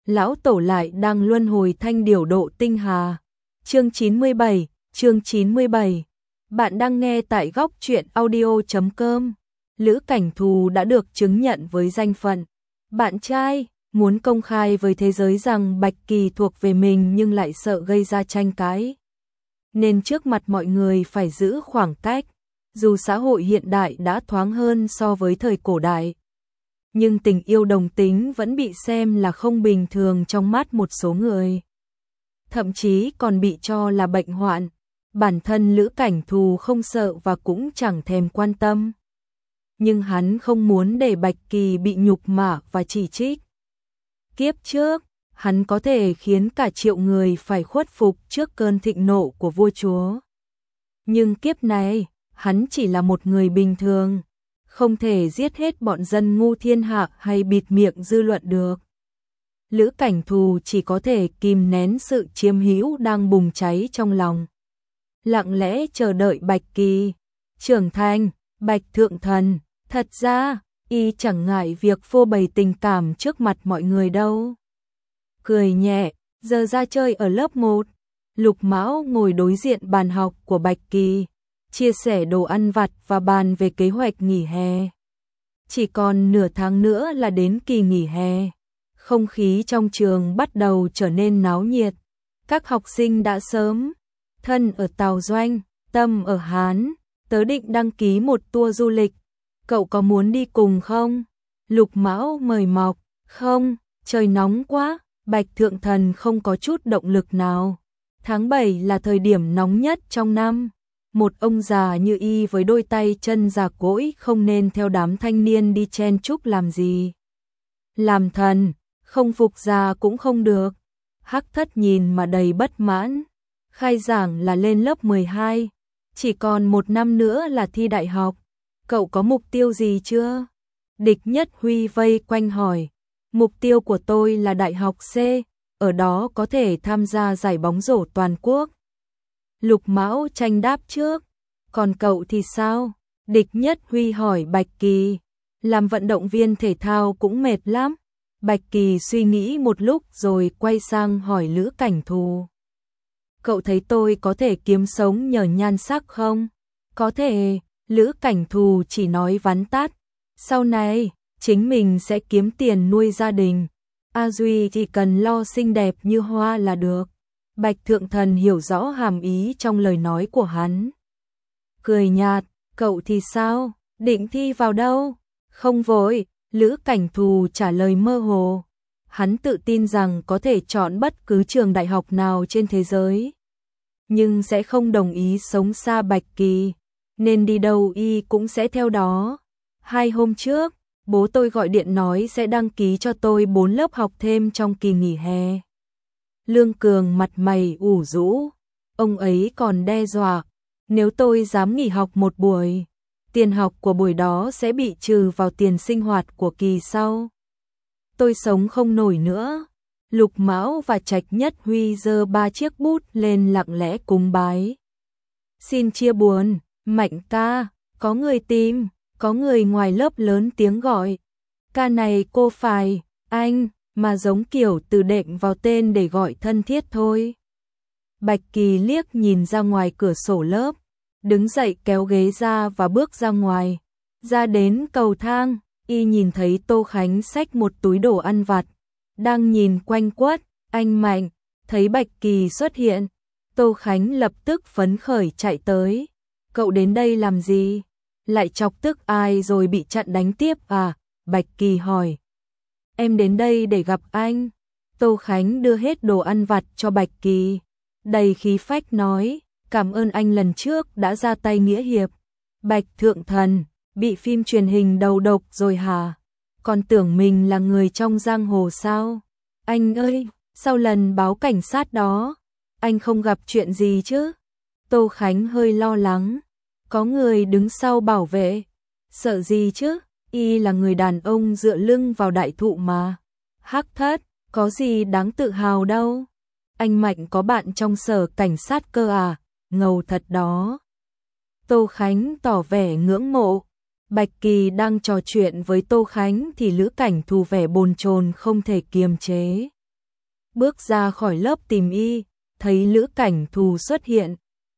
lão tổ lại đang luân hồi thanh điểu độ tinh hà. Chương 97. Bạn đang nghe tại góc truyện audio.com. Lữ Cảnh Thù đã được chứng nhận với danh phận bạn trai, muốn công khai với thế giới rằng Bạch Kỳ thuộc về mình nhưng lại sợ gây ra tranh cãi, nên trước mặt mọi người phải giữ khoảng cách. Dù xã hội hiện đại đã thoáng hơn so với thời cổ đại, nhưng tình yêu đồng tính vẫn bị xem là không bình thường trong mắt một số người. Thậm chí còn bị cho là bệnh hoạn. Bản thân Lữ Cảnh Thù không sợ và cũng chẳng thèm quan tâm. Nhưng hắn không muốn để Bạch Kỳ bị nhục mạ và chỉ trích. Kiếp trước, hắn có thể khiến cả triệu người phải khuất phục trước cơn thịnh nộ của vua chúa. Nhưng kiếp này, hắn chỉ là một người bình thường, không thể giết hết bọn dân ngu thiên hạ hay bịt miệng dư luận được. Lữ Cảnh Thù chỉ có thể kìm nén sự chiếm hữu đang bùng cháy trong lòng, lặng lẽ chờ đợi Bạch Kỳ trưởng thành. Bạch Thượng Thần, thật ra, y chẳng ngại việc phô bày tình cảm trước mặt mọi người đâu. Cười nhẹ, giờ ra chơi ở lớp 1, Lục Mão ngồi đối diện bàn học của Bạch Kỳ, chia sẻ đồ ăn vặt và bàn về kế hoạch nghỉ hè. Chỉ còn nửa tháng nữa là đến kỳ nghỉ hè. Không khí trong trường bắt đầu trở nên náo nhiệt. Các học sinh đã sớm Thân ở Tào Doanh, Tâm ở Hán, tớ định đăng ký một tour du lịch. Cậu có muốn đi cùng không? Lục Mão mời mọc. Không, trời nóng quá. Bạch Thượng Thần không có chút động lực nào. Tháng 7 là thời điểm nóng nhất trong năm. Một ông già như y với đôi tay chân già cỗi không nên theo đám thanh niên đi chen chúc làm gì. Làm thần, không phục già cũng không được. Hắc Thất nhìn mà đầy bất mãn. Khai giảng là lên lớp 12, chỉ còn 1 năm nữa là thi đại học. Cậu có mục tiêu gì chưa? Địch Nhất Huy vây quanh hỏi. Mục tiêu của tôi là đại học C, ở đó có thể tham gia giải bóng rổ toàn quốc. Lục Mão tranh đáp trước. Còn cậu thì sao? Địch Nhất Huy hỏi Bạch Kỳ. Làm vận động viên thể thao cũng mệt lắm. Bạch Kỳ suy nghĩ một lúc rồi quay sang hỏi Lữ Cảnh Thù. Cậu thấy tôi có thể kiếm sống nhờ nhan sắc không? Có thể, Lữ Cảnh Thù chỉ nói vắn tắt. Sau này, chính mình sẽ kiếm tiền nuôi gia đình. A Duy chỉ cần lo xinh đẹp như hoa là được. Bạch Thượng Thần hiểu rõ hàm ý trong lời nói của hắn. Cười nhạt, cậu thì sao? Định thi vào đâu? Không vội, Lữ Cảnh Thù trả lời mơ hồ. Hắn tự tin rằng có thể chọn bất cứ trường đại học nào trên thế giới. Nhưng sẽ không đồng ý sống xa Bạch Kỳ, nên đi đâu y cũng sẽ theo đó. 2 hôm trước, bố tôi gọi điện nói sẽ đăng ký cho tôi 4 lớp học thêm trong kỳ nghỉ hè. Lương Cường mặt mày ủ rũ, ông ấy còn đe dọa, nếu tôi dám nghỉ học một buổi, tiền học của buổi đó sẽ bị trừ vào tiền sinh hoạt của kỳ sau. Tôi sống không nổi nữa. Lục Mão và Trạch Nhất Huy giơ 3 chiếc bút lên lặng lẽ cúng bái. Xin chia buồn, Mạnh ca, có người tìm, có người ngoài lớp lớn tiếng gọi. Ca này cô phải, anh, mà giống kiểu từ đệm vào tên để gọi thân thiết thôi. Bạch Kỳ liếc nhìn ra ngoài cửa sổ lớp, đứng dậy kéo ghế ra và bước ra ngoài. Ra đến cầu thang, y nhìn thấy Tô Khánh xách một túi đồ ăn vặt, đang nhìn quanh quất. Anh Mạnh, thấy Bạch Kỳ xuất hiện, Tô Khánh lập tức phấn khởi chạy tới. Cậu đến đây làm gì? Lại chọc tức ai rồi bị chặn đánh tiếp à? Bạch Kỳ hỏi. Em đến đây để gặp anh. Tô Khánh đưa hết đồ ăn vặt cho Bạch Kỳ, đầy khí phách nói, cảm ơn anh lần trước đã ra tay nghĩa hiệp. Bạch Thượng Thần, bị phim truyền hình đầu độc rồi hả? Còn tưởng mình là người trong giang hồ sao? Anh ơi, sau lần báo cảnh sát đó, anh không gặp chuyện gì chứ? Tô Khánh hơi lo lắng. Có người đứng sau bảo vệ. Sợ gì chứ? Y là người đàn ông dựa lưng vào đại thụ mà. Hắc Thất, có gì đáng tự hào đâu. Anh Mạnh có bạn trong sở cảnh sát cơ à? Ngầu thật đó. Tô Khánh tỏ vẻ ngưỡng mộ. Bạch Kỳ đang trò chuyện với Tô Khánh thì Lữ Cảnh Thù vẻ bồn chồn không thể kiềm chế. bước ra khỏi lớp tìm y, thấy Lữ Cảnh Thù xuất hiện.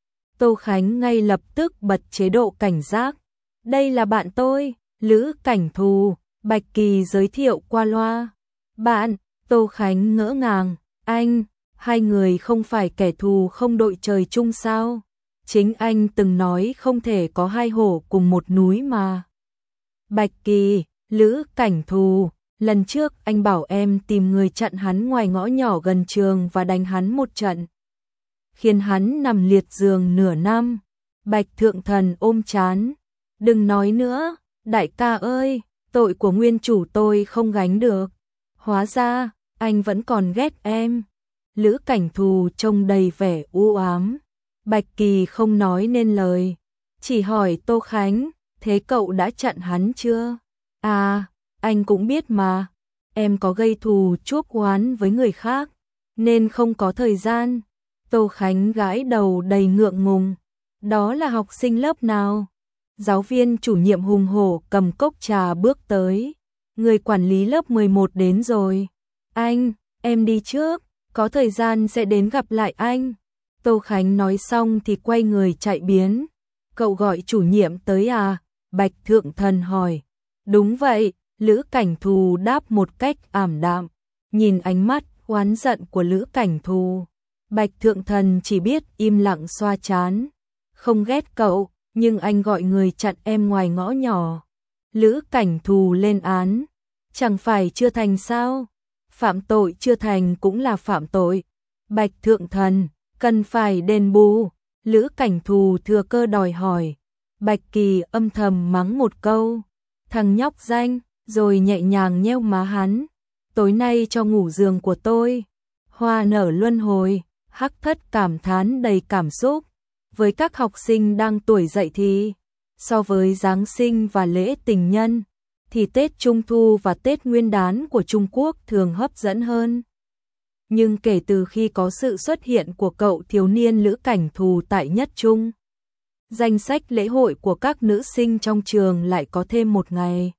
Tô Khánh ngay lập tức bật chế độ cảnh giác. Đây là bạn tôi, Lữ Cảnh Thù, Bạch Kỳ giới thiệu qua loa. Bạn, Tô Khánh ngỡ ngàng, anh, hai người không phải kẻ thù không đội trời chung sao? Chính anh từng nói không thể có hai hổ cùng một núi mà. Bạch Kỳ, Lữ Cảnh Thù, lần trước anh bảo em tìm người chặn hắn ngoài ngõ nhỏ gần trường và đánh hắn một trận, khiến hắn nằm liệt giường nửa năm. Bạch Thượng Thần ôm chán. Đừng nói nữa, đại ca ơi, tội của nguyên chủ tôi không gánh được. Hóa ra, anh vẫn còn ghét em. Lữ Cảnh Thù trông đầy vẻ u ám. Bạch Kỳ không nói nên lời, chỉ hỏi Tô Khánh, thế cậu đã chặn hắn chưa? À, anh cũng biết mà, em có gây thù chuốc oán với người khác, nên không có thời gian. Tô Khánh gãi đầu đầy ngượng ngùng. Đó là học sinh lớp nào? Giáo viên chủ nhiệm hùng hổ cầm cốc trà bước tới. Người quản lý lớp 11 đến rồi. Anh, em đi trước, có thời gian sẽ đến gặp lại anh. Tô Khánh nói xong thì quay người chạy biến. Cậu gọi chủ nhiệm tới à? Bạch Thượng Thần hỏi. Đúng vậy, Lữ Cảnh Thù đáp một cách ảm đạm. Nhìn ánh mắt oán giận của Lữ Cảnh Thù, Bạch Thượng Thần chỉ biết im lặng xoa trán. Không ghét cậu, nhưng anh gọi người chặn em ngoài ngõ nhỏ. Lữ Cảnh Thù lên án. Chẳng phải chưa thành sao? Phạm tội chưa thành cũng là phạm tội. Bạch Thượng Thần, cần phải đền bù. Lữ Cảnh Thù thừa cơ đòi hỏi. Bạch Kỳ âm thầm mắng một câu. Thằng nhóc danh, rồi nhẹ nhàng nheo má hắn. Tối nay cho ngủ giường của tôi. Hoa nở luân hồi, Hắc Thất cảm thán đầy cảm xúc. Với các học sinh đang tuổi dậy thì, so với Giáng sinh và lễ tình nhân, thì Tết Trung Thu và Tết Nguyên đán của Trung Quốc thường hấp dẫn hơn. Nhưng kể từ khi có sự xuất hiện của cậu thiếu niên Lữ Cảnh Thù tại Nhất Trung, danh sách lễ hội của các nữ sinh trong trường lại có thêm một ngày.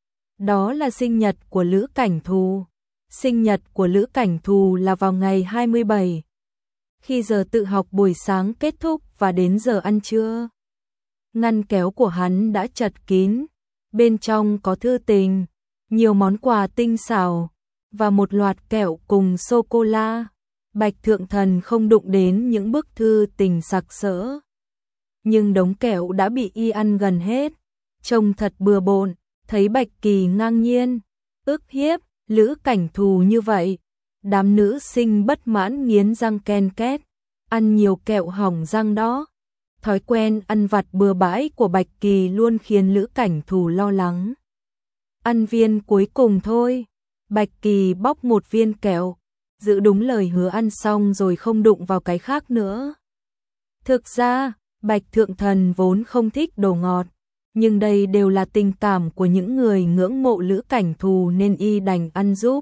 Đó là sinh nhật của Lữ Cảnh Thù. Sinh nhật của Lữ Cảnh Thù là vào ngày 27. Khi giờ tự học buổi sáng kết thúc và đến giờ ăn trưa, ngăn kéo của hắn đã chật kín. Bên trong có thư tình, nhiều món quà tinh xảo và một loạt kẹo cùng sô-cô-la. Bạch Thượng Thần không đụng đến những bức thư tình sặc sỡ, nhưng đống kẹo đã bị y ăn gần hết. Trông thật bừa bộn. Thấy Bạch Kỳ ngang nhiên ức hiếp Lữ Cảnh Thù như vậy, đám nữ sinh bất mãn nghiến răng ken két. Ăn nhiều kẹo hỏng răng đó. Thói quen ăn vặt bừa bãi của Bạch Kỳ luôn khiến Lữ Cảnh Thù lo lắng. Ăn viên cuối cùng thôi. Bạch Kỳ bóc một viên kẹo, giữ đúng lời hứa ăn xong rồi không đụng vào cái khác nữa. Thực ra, Bạch Thượng Thần vốn không thích đồ ngọt, nhưng đây đều là tình cảm của những người ngưỡng mộ Lữ Cảnh Thù nên y đành ăn giúp.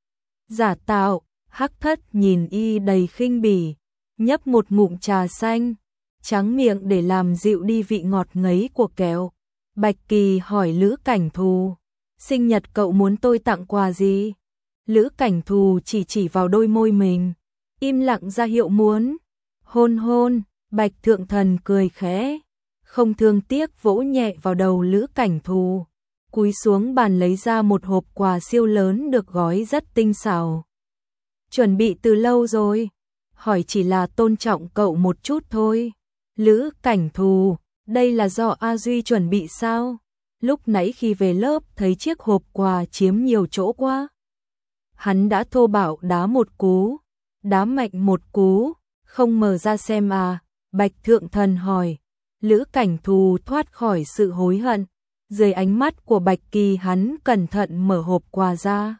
Giả tạo, Hắc Thất nhìn y đầy khinh bỉ, nhấp một ngụm trà xanh, tráng miệng để làm dịu đi vị ngọt ngấy của kẹo. Bạch Kỳ hỏi Lữ Cảnh Thù, sinh nhật cậu muốn tôi tặng quà gì? Lữ Cảnh Thù chỉ vào đôi môi mình, im lặng ra hiệu muốn. Hôn hôn. Bạch Thượng Thần cười khẽ, không thương tiếc vỗ nhẹ vào đầu Lữ Cảnh Thù, cúi xuống bàn lấy ra một hộp quà siêu lớn được gói rất tinh xảo. Chuẩn bị từ lâu rồi, hỏi chỉ là tôn trọng cậu một chút thôi. Lữ Cảnh Thù, đây là do A Duy chuẩn bị sao? Lúc nãy khi về lớp thấy chiếc hộp quà chiếm nhiều chỗ quá. Hắn đã thô bạo đá một cú, đá mạnh một cú, không mở ra xem à? Bạch Thượng Thần hỏi. Lữ Cảnh Thù thoát khỏi sự hối hận. Dưới ánh mắt của Bạch Kỳ hắn cẩn thận mở hộp quà ra.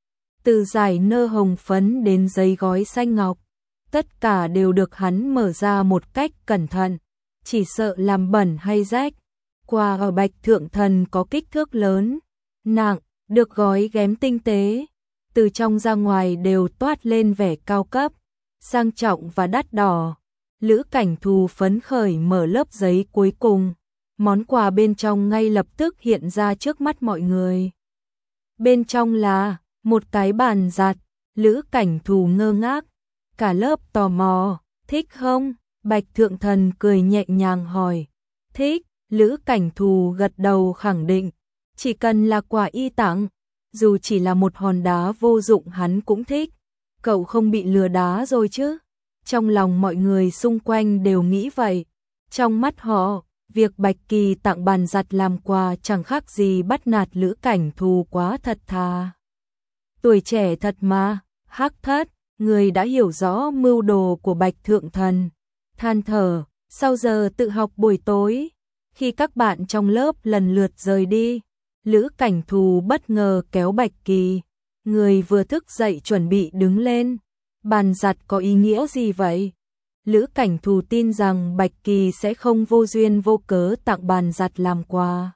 Từ giải nơ hồng phấn đến giấy gói xanh ngọc, tất cả đều được hắn mở ra một cách cẩn thận, chỉ sợ làm bẩn hay rách. Quà ở Bạch Thượng Thần có kích thước lớn, nặng, được gói ghém tinh tế, từ trong ra ngoài đều toát lên vẻ cao cấp, sang trọng và đắt đỏ. Lữ Cảnh Thù phấn khởi mở lớp giấy cuối cùng, món quà bên trong ngay lập tức hiện ra trước mắt mọi người. Bên trong là một cái bàn giặt, Lữ Cảnh Thù ngơ ngác, cả lớp tò mò, thích không? Bạch Thượng Thần cười nhẹ nhàng hỏi, thích. Lữ Cảnh Thù gật đầu khẳng định, chỉ cần là quà y tặng, dù chỉ là một hòn đá vô dụng hắn cũng thích. Cậu không bị lừa đá rồi chứ? Trong lòng mọi người xung quanh đều nghĩ vậy. Trong mắt họ, việc Bạch Kỳ tặng bàn giặt làm quà chẳng khác gì bắt nạt Lữ Cảnh Thù quá thật thà. Tuổi trẻ thật mà, Hắc Thất, người đã hiểu rõ mưu đồ của Bạch Thượng Thần. Than thở, sau giờ tự học buổi tối, khi các bạn trong lớp lần lượt rời đi, Lữ Cảnh Thù bất ngờ kéo Bạch Kỳ. Người vừa thức dậy chuẩn bị đứng lên. Bàn giặt có ý nghĩa gì vậy? Lữ Cảnh Thù tin rằng Bạch Kỳ sẽ không vô duyên vô cớ tặng bàn giặt làm quà.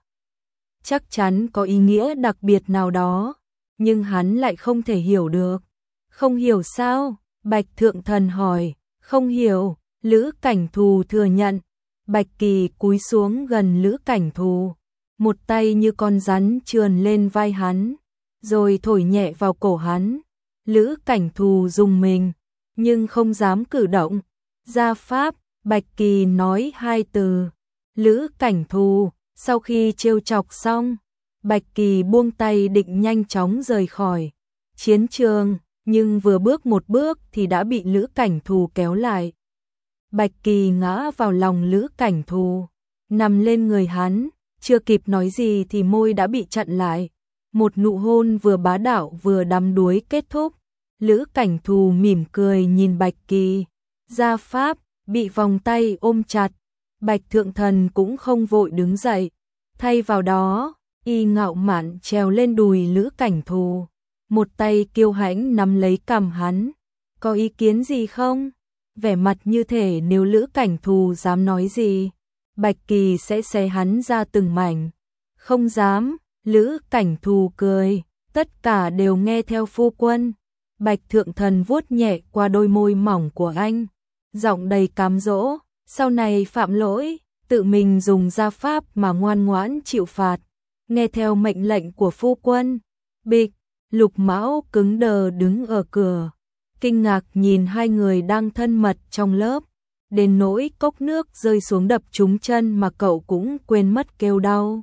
Chắc chắn có ý nghĩa đặc biệt nào đó, nhưng hắn lại không thể hiểu được. Không hiểu sao? Bạch Thượng Thần hỏi. Không hiểu, Lữ Cảnh Thù thừa nhận. Bạch Kỳ cúi xuống gần Lữ Cảnh Thù, một tay như con rắn trườn lên vai hắn, rồi thổi nhẹ vào cổ hắn. Lữ Cảnh Thù rùng mình, nhưng không dám cử động. Gia pháp, Bạch Kỳ nói hai từ. Lữ Cảnh Thù, sau khi trêu chọc xong, Bạch Kỳ buông tay định nhanh chóng rời khỏi chiến trường, nhưng vừa bước một bước thì đã bị Lữ Cảnh Thù kéo lại. Bạch Kỳ ngã vào lòng Lữ Cảnh Thù, nằm lên người hắn, chưa kịp nói gì thì môi đã bị chặn lại. Một nụ hôn vừa bá đạo vừa đắm đuối kết thúc. Lữ Cảnh Thù mỉm cười nhìn Bạch Kỳ. Gia pháp, bị vòng tay ôm chặt. Bạch Thượng Thần cũng không vội đứng dậy. Thay vào đó, y ngạo mạn trèo lên đùi Lữ Cảnh Thù. Một tay kiêu hãnh nắm lấy cằm hắn. Có ý kiến gì không? Vẻ mặt như thể nếu Lữ Cảnh Thù dám nói gì, Bạch Kỳ sẽ xé hắn ra từng mảnh. Không dám. Lữ Cảnh Thù cười, tất cả đều nghe theo phu quân. Bạch Thượng Thần vuốt nhẹ qua đôi môi mỏng của anh, giọng đầy cám dỗ, sau này phạm lỗi, tự mình dùng gia pháp mà ngoan ngoãn chịu phạt, nghe theo mệnh lệnh của phu quân. Bịch, Lục Mão cứng đờ đứng ở cửa, kinh ngạc nhìn hai người đang thân mật trong lớp, đến nỗi cốc nước rơi xuống đập trúng chân mà cậu cũng quên mất kêu đau.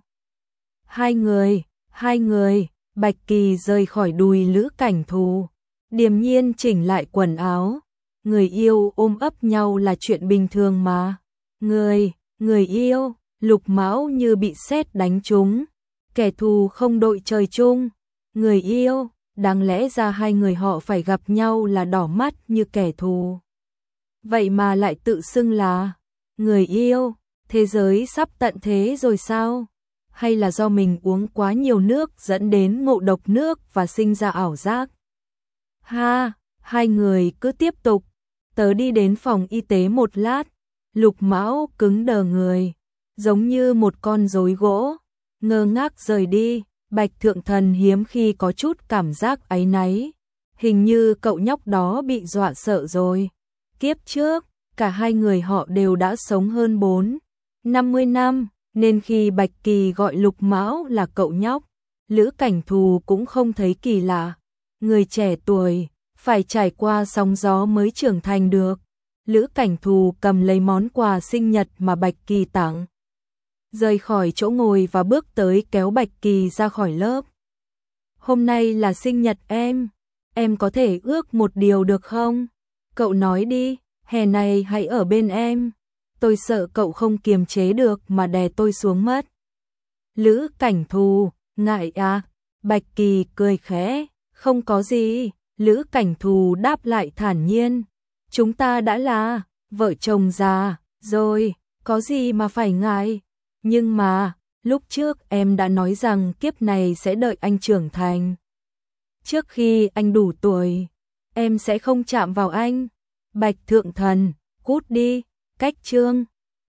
Hai người, Bạch Kỳ rời khỏi đùi Lữ Cảnh Thù, điềm nhiên chỉnh lại quần áo. Người yêu ôm ấp nhau là chuyện bình thường mà. Người yêu, Lục Mão như bị sét đánh trúng. Kẻ thù không đội trời chung. Người yêu, đáng lẽ ra hai người họ phải gặp nhau là đỏ mắt như kẻ thù. Vậy mà lại tự xưng là người yêu, thế giới sắp tận thế rồi sao? Hay là do mình uống quá nhiều nước dẫn đến ngộ độc nước và sinh ra ảo giác? Hai người cứ tiếp tục. Tớ đi đến phòng y tế một lát. Lục Mão cứng đờ người, giống như một con rối gỗ, ngơ ngác rời đi. Bạch Thượng Thần hiếm khi có chút cảm giác áy náy. Hình như cậu nhóc đó bị dọa sợ rồi. Kiếp trước, cả hai người họ đều đã sống hơn 40-50 năm. Nên khi Bạch Kỳ gọi Lục Mão là cậu nhóc, Lữ Cảnh Thù cũng không thấy kỳ lạ. Người trẻ tuổi, phải trải qua sóng gió mới trưởng thành được. Lữ Cảnh Thù cầm lấy món quà sinh nhật mà Bạch Kỳ tặng, rời khỏi chỗ ngồi và bước tới kéo Bạch Kỳ ra khỏi lớp. Hôm nay là sinh nhật em có thể ước một điều được không? Cậu nói đi, hè này hãy ở bên em. Tôi sợ cậu không kiềm chế được mà đè tôi xuống mất. Lữ Cảnh Thù, ngại à? Bạch Kỳ cười khẽ, không có gì. Lữ Cảnh Thù đáp lại thản nhiên, chúng ta đã là vợ chồng già rồi, có gì mà phải ngại. Nhưng mà, lúc trước em đã nói rằng kiếp này sẽ đợi anh trưởng thành. Trước khi anh đủ tuổi, em sẽ không chạm vào anh. Bạch Thượng Thần, cút đi. Cách chương